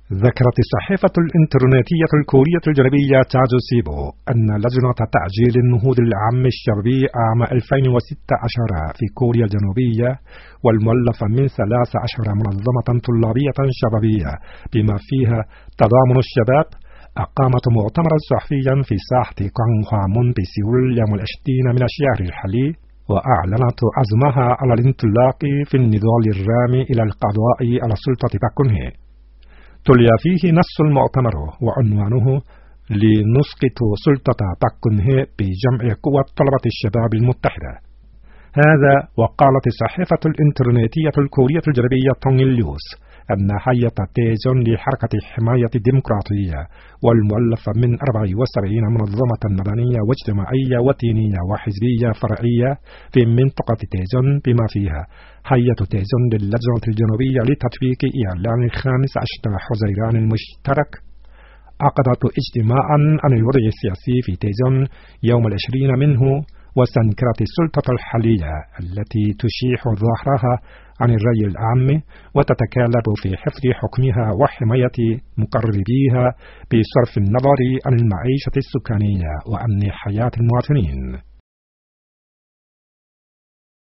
ذكرت الصحيفة الإنترنتية الكورية الجنوبية تاجو سيبو أن لجنة تعجيل النهوض العام الشعبي عام 2016 في كوريا الجنوبية والمؤلفة من 13 منظمة طلابية شبابية بما فيها تضامن الشباب أقامت مؤتمرا صحفيا في ساحة كونغهوامون بسيول يوم 20 من الشهر الحالي، وأعلنت عزمها على الانطلاق في النضال الرامي إلى القضاء على سلطة باك كون هي. تلي فيه نص المؤتمر وعنوانه لنسقط سلطة باك كون هي بجمع قوى طلبة الشباب المتحدة. هذا وقالت الصحيفة الإنترنتية الكورية الجنوبية تونغ اليوس أن هيئة تيجون لحركة حماية الديمقراطية والمؤلفة من 74 منظمة مدنية واجتماعية ودينية وحزبية فرعية في منطقة تيجون بما فيها هيئة تيجون للجنة الجنوبية لتطبيق إعلان 15 حزيران المشترك عقدت اجتماعا عن الوضع السياسي في تيجون يوم 20 منه، واستنكرت السلطة الحالية التي تشيح ظهرها عن الرأي العام وتتكالب في حفظ حكمها وحماية مقربيها بصرف النظر عن المعيشة السكانية وأمن حياة المواطنين.